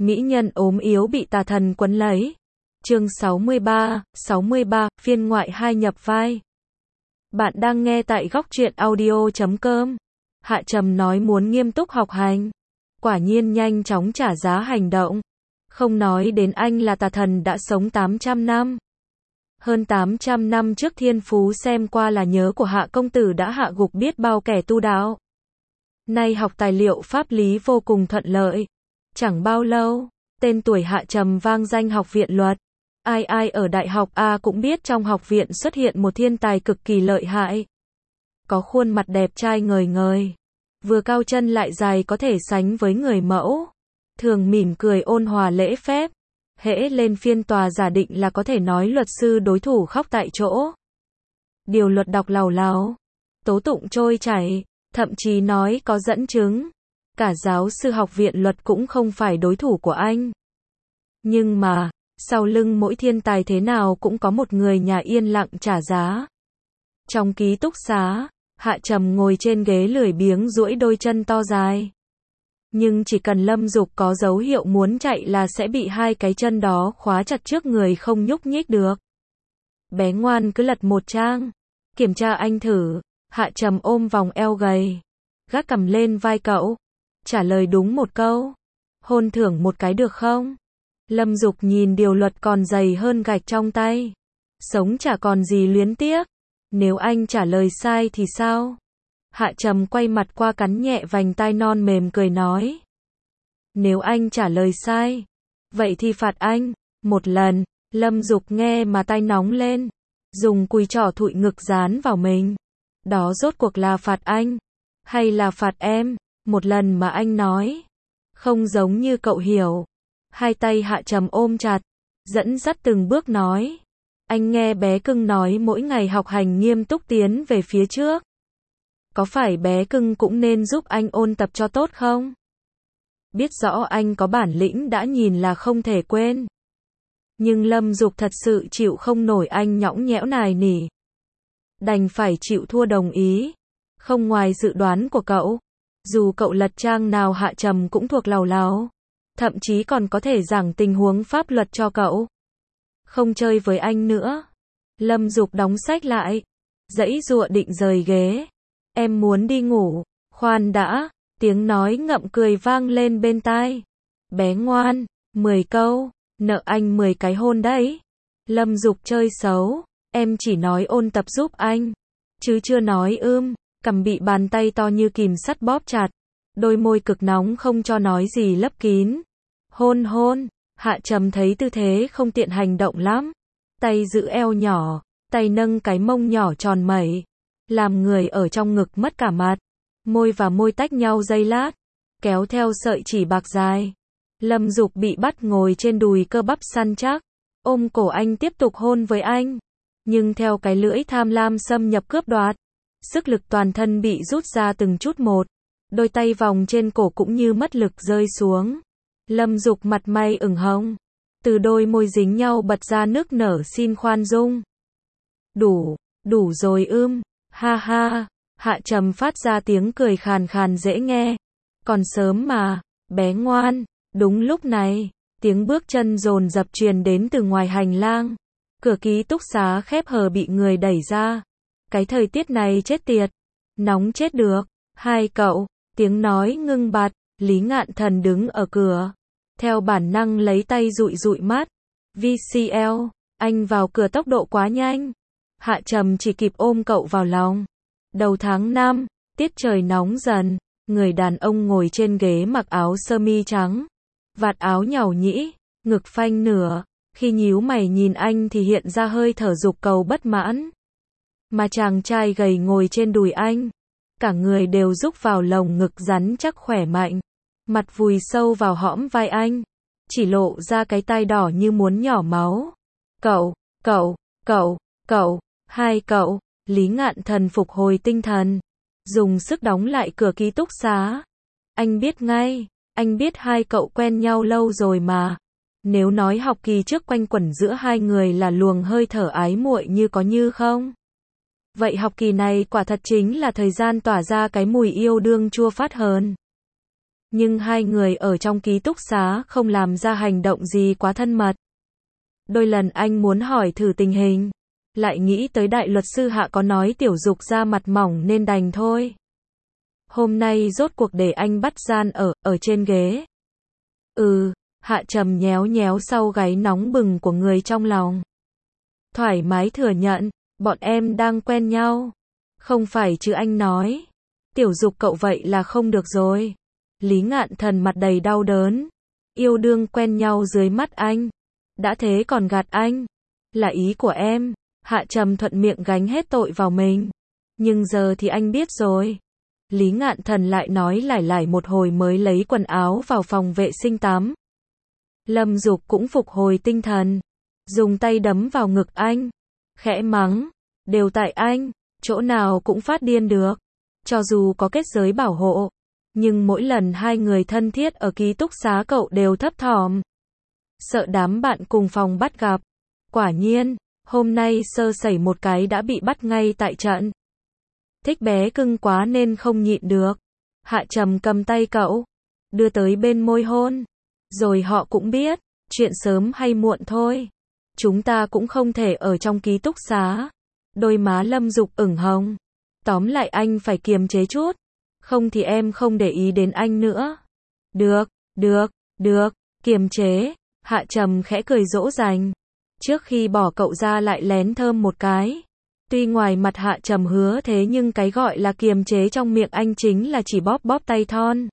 Mỹ nhân ốm yếu bị tà thần quấn lấy. Chương 63, phiên ngoại 2 nhập vai. Bạn đang nghe tại góc truyện audio.com. Hạ Trầm nói muốn nghiêm túc học hành. Quả nhiên nhanh chóng trả giá hành động. Không nói đến anh là tà thần đã sống 800 năm. Hơn 800 năm trước thiên phú xem qua là nhớ của Hạ công tử đã hạ gục biết bao kẻ tu đạo. Nay học tài liệu pháp lý vô cùng thuận lợi. Chẳng bao lâu, tên tuổi Hạ Trầm vang danh học viện luật. Ai ai ở đại học A cũng biết trong học viện xuất hiện một thiên tài cực kỳ lợi hại. Có khuôn mặt đẹp trai ngời ngời. Vừa cao chân lại dài có thể sánh với người mẫu. Thường mỉm cười ôn hòa lễ phép. Hễ lên phiên tòa giả định là có thể nói luật sư đối thủ khóc tại chỗ. Điều luật đọc làu láo. Tố tụng trôi chảy. Thậm chí nói có dẫn chứng. Cả giáo sư học viện luật cũng không phải đối thủ của anh. Nhưng mà, sau lưng mỗi thiên tài thế nào cũng có một người nhà yên lặng trả giá. Trong ký túc xá, Hạ Trầm ngồi trên ghế lười biếng duỗi đôi chân to dài. Nhưng chỉ cần Lâm Dục có dấu hiệu muốn chạy là sẽ bị hai cái chân đó khóa chặt trước người không nhúc nhích được. Bé ngoan cứ lật một trang. Kiểm tra anh thử. Hạ Trầm ôm vòng eo gầy. Gác cằm lên vai cậu. Trả lời đúng một câu. Hôn thưởng một cái được không? Lâm Dục nhìn điều luật còn dày hơn gạch trong tay. Sống chả còn gì luyến tiếc. Nếu anh trả lời sai thì sao? Hạ Trầm quay mặt qua cắn nhẹ vành tai non mềm cười nói. Nếu anh trả lời sai, vậy thì phạt anh. Một lần, Lâm Dục nghe mà tai nóng lên. Dùng cùi trỏ thụi ngực dán vào mình. Đó rốt cuộc là phạt anh, hay là phạt em? Một lần mà anh nói. Không giống như cậu hiểu. Hai tay Hạ Trầm ôm chặt. Dẫn dắt từng bước nói. Anh nghe bé cưng nói mỗi ngày học hành nghiêm túc tiến về phía trước. Có phải bé cưng cũng nên giúp anh ôn tập cho tốt không? Biết rõ anh có bản lĩnh đã nhìn là không thể quên. Nhưng Lâm Dục thật sự chịu không nổi anh nhõng nhẽo nài nỉ. Đành phải chịu thua đồng ý. Không ngoài dự đoán của cậu. Dù cậu lật trang nào Hạ Trầm cũng thuộc làu láo. Thậm chí còn có thể giảng tình huống pháp luật cho cậu. Không chơi với anh nữa. Lâm Dục đóng sách lại. Giãy giụa định rời ghế. Em muốn đi ngủ. Khoan đã. Tiếng nói ngậm cười vang lên bên tai. Bé ngoan. 10 câu. Nợ anh 10 cái hôn đấy. Lâm Dục chơi xấu. Em chỉ nói ôn tập giúp anh. Chứ chưa nói cằm bị bàn tay to như kìm sắt bóp chặt. Đôi môi cực nóng không cho nói gì lấp kín. Hôn hôn. Hạ Trầm thấy tư thế không tiện hành động lắm. Tay giữ eo nhỏ. Tay nâng cái mông nhỏ tròn mẩy. Làm người ở trong ngực mất cả mặt. Môi và môi tách nhau giây lát. Kéo theo sợi chỉ bạc dài. Lâm Dục bị bắt ngồi trên đùi cơ bắp săn chắc. Ôm cổ anh tiếp tục hôn với anh. Nhưng theo cái lưỡi tham lam xâm nhập cướp đoạt. Sức lực toàn thân bị rút ra từng chút một. Đôi tay vòng trên cổ cũng như mất lực rơi xuống. Lâm Dục mặt mày ửng hồng. Từ đôi môi dính nhau bật ra nước nở xin khoan dung. Đủ rồi ha ha. Hạ Trầm phát ra tiếng cười khàn khàn dễ nghe. Còn sớm mà, bé ngoan. Đúng lúc này, tiếng bước chân dồn dập truyền đến từ ngoài hành lang. Cửa ký túc xá khép hờ bị người đẩy ra. Cái thời tiết này chết tiệt. Nóng chết được. Hai cậu. Tiếng nói ngưng bặt. Lý Ngạn Thần đứng ở cửa. Theo bản năng lấy tay dụi dụi mắt. VCL. Anh vào cửa tốc độ quá nhanh. Hạ Trầm chỉ kịp ôm cậu vào lòng. Đầu tháng 5. Tiết trời nóng dần. Người đàn ông ngồi trên ghế mặc áo sơ mi trắng. Vạt áo nhàu nhĩ. Ngực phanh nửa. Khi nhíu mày nhìn anh thì hiện ra hơi thở dục cầu bất mãn. Mà chàng trai gầy ngồi trên đùi anh. Cả người đều rúc vào lồng ngực rắn chắc khỏe mạnh. Mặt vùi sâu vào hõm vai anh. Chỉ lộ ra cái tai đỏ như muốn nhỏ máu. Cậu. Hai cậu. Lý Ngạn Thần phục hồi tinh thần. Dùng sức đóng lại cửa ký túc xá. Anh biết ngay. Anh biết hai cậu quen nhau lâu rồi mà. Nếu nói học kỳ trước quanh quẩn giữa hai người là luồng hơi thở ái muội như có như không. Vậy học kỳ này quả thật chính là thời gian tỏa ra cái mùi yêu đương chua phát hơn. Nhưng hai người ở trong ký túc xá không làm ra hành động gì quá thân mật. Đôi lần anh muốn hỏi thử tình hình, lại nghĩ tới đại luật sư Hạ có nói Tiểu Dục ra mặt mỏng nên đành thôi. Hôm nay rốt cuộc để anh bắt gian ở trên ghế. Hạ Trầm nhéo nhéo sau gáy nóng bừng của người trong lòng. Thoải mái thừa nhận, bọn em đang quen nhau. Không phải chứ anh nói. Tiểu Dục cậu vậy là không được rồi. Lý Ngạn Thần mặt đầy đau đớn. Yêu đương quen nhau dưới mắt anh. Đã thế còn gạt anh. Là ý của em. Hạ Trầm thuận miệng gánh hết tội vào mình. Nhưng giờ thì anh biết rồi. Lý Ngạn Thần lại nói lải lải một hồi mới lấy quần áo vào phòng vệ sinh tắm. Lâm Dục cũng phục hồi tinh thần. Dùng tay đấm vào ngực anh. Khẽ mắng. Đều tại anh. Chỗ nào cũng phát điên được. Cho dù có kết giới bảo hộ. Nhưng mỗi lần hai người thân thiết ở ký túc xá cậu đều thấp thỏm. Sợ đám bạn cùng phòng bắt gặp. Quả nhiên, hôm nay sơ sẩy một cái đã bị bắt ngay tại trận. Thích bé cưng quá nên không nhịn được. Hạ Trầm cầm tay cậu. Đưa tới bên môi hôn. Rồi họ cũng biết. Chuyện sớm hay muộn thôi. Chúng ta cũng không thể ở trong ký túc xá. Đôi má Lâm Dục ửng hồng. Tóm lại anh phải kiềm chế chút. Không thì em không để ý đến anh nữa. Được, kiềm chế. Hạ Trầm khẽ cười dỗ dành. Trước khi bỏ cậu ra lại lén thơm một cái. Tuy ngoài mặt Hạ Trầm hứa thế nhưng cái gọi là kiềm chế trong miệng anh chính là chỉ bóp bóp tay thon.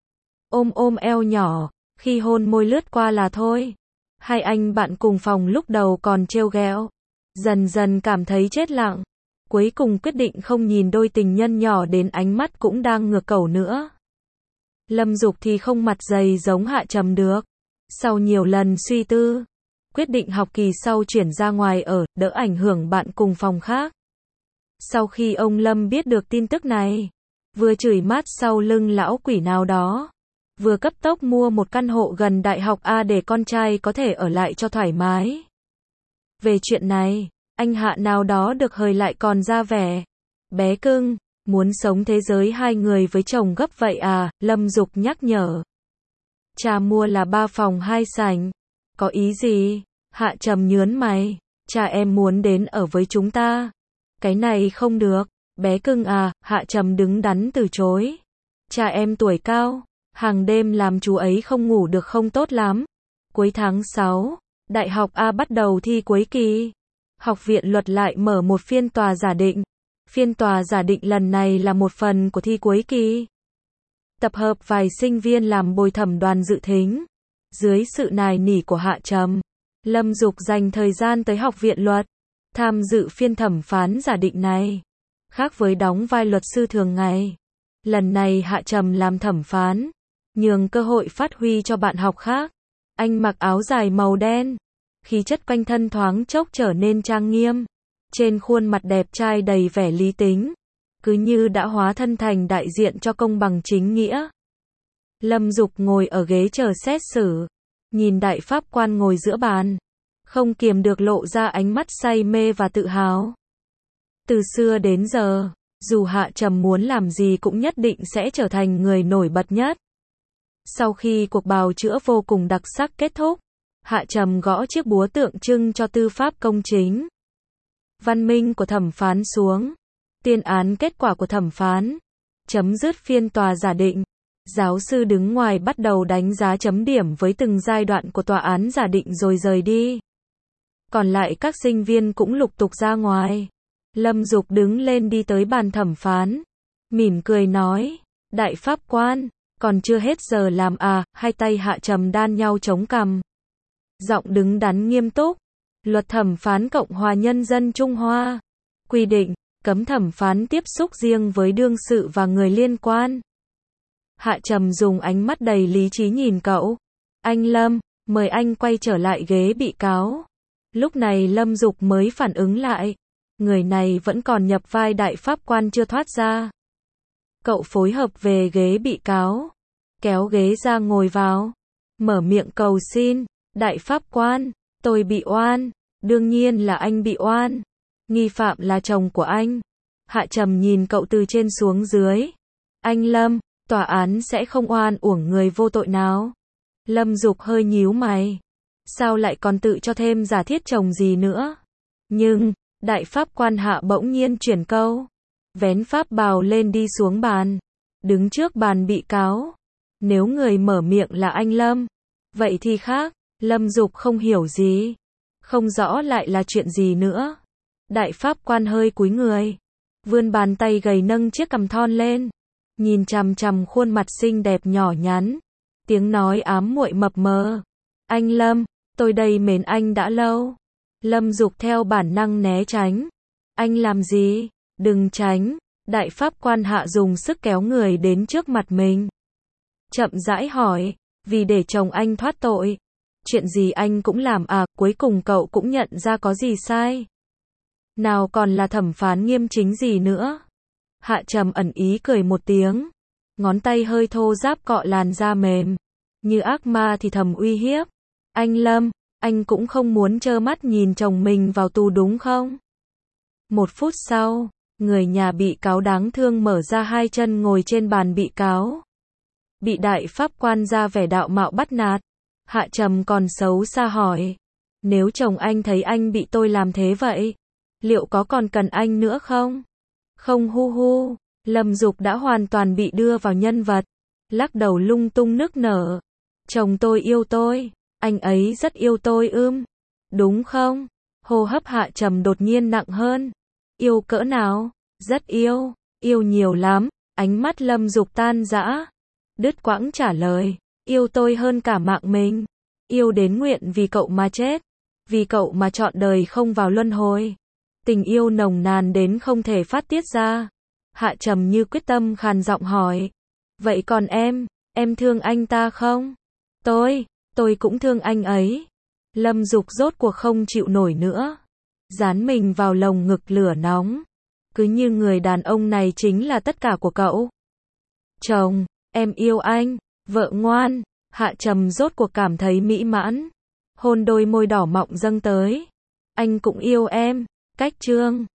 Ôm eo nhỏ, khi hôn môi lướt qua là thôi. Hai anh bạn cùng phòng lúc đầu còn trêu ghẹo. Dần dần cảm thấy chết lặng. Cuối cùng quyết định không nhìn đôi tình nhân nhỏ đến ánh mắt cũng đang ngược cầu nữa. Lâm Dục thì không mặt dày giống Hạ Trầm được. Sau nhiều lần suy tư, quyết định học kỳ sau chuyển ra ngoài ở, đỡ ảnh hưởng bạn cùng phòng khác. Sau khi ông Lâm biết được tin tức này, vừa chửi mát sau lưng lão quỷ nào đó, vừa cấp tốc mua một căn hộ gần đại học A để con trai có thể ở lại cho thoải mái. Về chuyện này, anh Hạ nào đó được hời lại còn ra vẻ. Bé cưng, muốn sống thế giới hai người với chồng gấp vậy à, Lâm Dục nhắc nhở. Cha mua là 3 phòng 2 sảnh. Có ý gì? Hạ Trầm nhớn mày. Cha em muốn đến ở với chúng ta. Cái này không được. Bé cưng à, Hạ Trầm đứng đắn từ chối. Cha em tuổi cao. Hàng đêm làm chú ấy không ngủ được không tốt lắm. Cuối tháng 6, Đại học A bắt đầu thi cuối kỳ. Học viện luật lại mở một phiên tòa giả định. Phiên tòa giả định lần này là một phần của thi cuối kỳ. Tập hợp vài sinh viên làm bồi thẩm đoàn dự thính. Dưới sự nài nỉ của Hạ Trầm, Lâm Dục dành thời gian tới học viện luật, tham dự phiên thẩm phán giả định này. Khác với đóng vai luật sư thường ngày, lần này Hạ Trầm làm thẩm phán, nhường cơ hội phát huy cho bạn học khác. Anh mặc áo dài màu đen, khí chất quanh thân thoáng chốc trở nên trang nghiêm. Trên khuôn mặt đẹp trai đầy vẻ lý tính, cứ như đã hóa thân thành đại diện cho công bằng chính nghĩa. Lâm Dục ngồi ở ghế chờ xét xử, nhìn đại pháp quan ngồi giữa bàn, không kiềm được lộ ra ánh mắt say mê và tự hào. Từ xưa đến giờ, dù Hạ Trầm muốn làm gì cũng nhất định sẽ trở thành người nổi bật nhất. Sau khi cuộc bào chữa vô cùng đặc sắc kết thúc, Hạ Trầm gõ chiếc búa tượng trưng cho tư pháp công chính. Văn minh của thẩm phán xuống. Tuyên án kết quả của thẩm phán. Chấm dứt phiên tòa giả định. Giáo sư đứng ngoài bắt đầu đánh giá chấm điểm với từng giai đoạn của tòa án giả định rồi rời đi. Còn lại các sinh viên cũng lục tục ra ngoài. Lâm Dục đứng lên đi tới bàn thẩm phán. Mỉm cười nói. Đại pháp quan, còn chưa hết giờ làm à, hai tay Hạ Trầm đan nhau chống cằm. Giọng đứng đắn nghiêm túc. Luật thẩm phán Cộng hòa Nhân dân Trung Hoa quy định, cấm thẩm phán tiếp xúc riêng với đương sự và người liên quan. Hạ Trầm dùng ánh mắt đầy lý trí nhìn cậu. Anh Lâm, mời anh quay trở lại ghế bị cáo. Lúc này Lâm Dục mới phản ứng lại. Người này vẫn còn nhập vai đại pháp quan chưa thoát ra. Cậu phối hợp về ghế bị cáo. Kéo ghế ra ngồi vào. Mở miệng cầu xin. Đại pháp quan, tôi bị oan. Đương nhiên là anh bị oan. Nghi phạm là chồng của anh. Hạ Trầm nhìn cậu từ trên xuống dưới. Anh Lâm, Tòa án sẽ không oan uổng người vô tội nào. Lâm Dục hơi nhíu mày. Sao lại còn tự cho thêm giả thiết chồng gì nữa? Nhưng, đại pháp quan Hạ bỗng nhiên chuyển câu. Vén pháp bào lên đi xuống bàn. Đứng trước bàn bị cáo. Nếu người mở miệng là anh Lâm, vậy thì khác. Lâm Dục không hiểu gì. Không rõ lại là chuyện gì nữa. Đại pháp quan hơi cúi người. Vươn bàn tay gầy nâng chiếc cằm thon lên. Nhìn chằm chằm khuôn mặt xinh đẹp nhỏ nhắn. Tiếng nói ám muội mập mờ. Anh Lâm, tôi đây mến anh đã lâu. Lâm Dục theo bản năng né tránh. Anh làm gì? Đừng tránh. Đại pháp quan Hạ dùng sức kéo người đến trước mặt mình. Chậm rãi hỏi. Vì để chồng anh thoát tội. Chuyện gì anh cũng làm à, cuối cùng cậu cũng nhận ra có gì sai. Nào còn là thẩm phán nghiêm chính gì nữa. Hạ Trầm ẩn ý cười một tiếng. Ngón tay hơi thô ráp cọ làn da mềm. Như ác ma thì thầm uy hiếp. Anh Lâm, anh cũng không muốn trơ mắt nhìn chồng mình vào tù đúng không? 1 phút sau, người nhà bị cáo đáng thương mở ra 2 chân ngồi trên bàn bị cáo. Bị đại pháp quan ra vẻ đạo mạo bắt nạt. Hạ Trầm còn xấu xa hỏi. Nếu chồng anh thấy anh bị tôi làm thế vậy, liệu có còn cần anh nữa không? Không hu hu. Lâm Dục đã hoàn toàn bị đưa vào nhân vật. Lắc đầu lung tung nức nở. Chồng tôi yêu tôi. Anh ấy rất yêu tôi đúng không? Hô hấp Hạ Trầm đột nhiên nặng hơn. Yêu cỡ nào? Rất yêu. Yêu nhiều lắm. Ánh mắt Lâm Dục tan rã. Đứt quãng trả lời. Yêu tôi hơn cả mạng mình. Yêu đến nguyện vì cậu mà chết. Vì cậu mà trọn đời không vào luân hồi. Tình yêu nồng nàn đến không thể phát tiết ra. Hạ Trầm như quyết tâm khàn giọng hỏi. Vậy còn em thương anh ta không? Tôi cũng thương anh ấy. Lâm Dục rốt cuộc không chịu nổi nữa. Dán mình vào lồng ngực lửa nóng. Cứ như người đàn ông này chính là tất cả của cậu. Chồng, em yêu anh. Vợ ngoan. Hạ Trầm rốt cuộc cảm thấy mỹ mãn. Hôn đôi môi đỏ mọng dâng tới. Anh cũng yêu em. Cách chương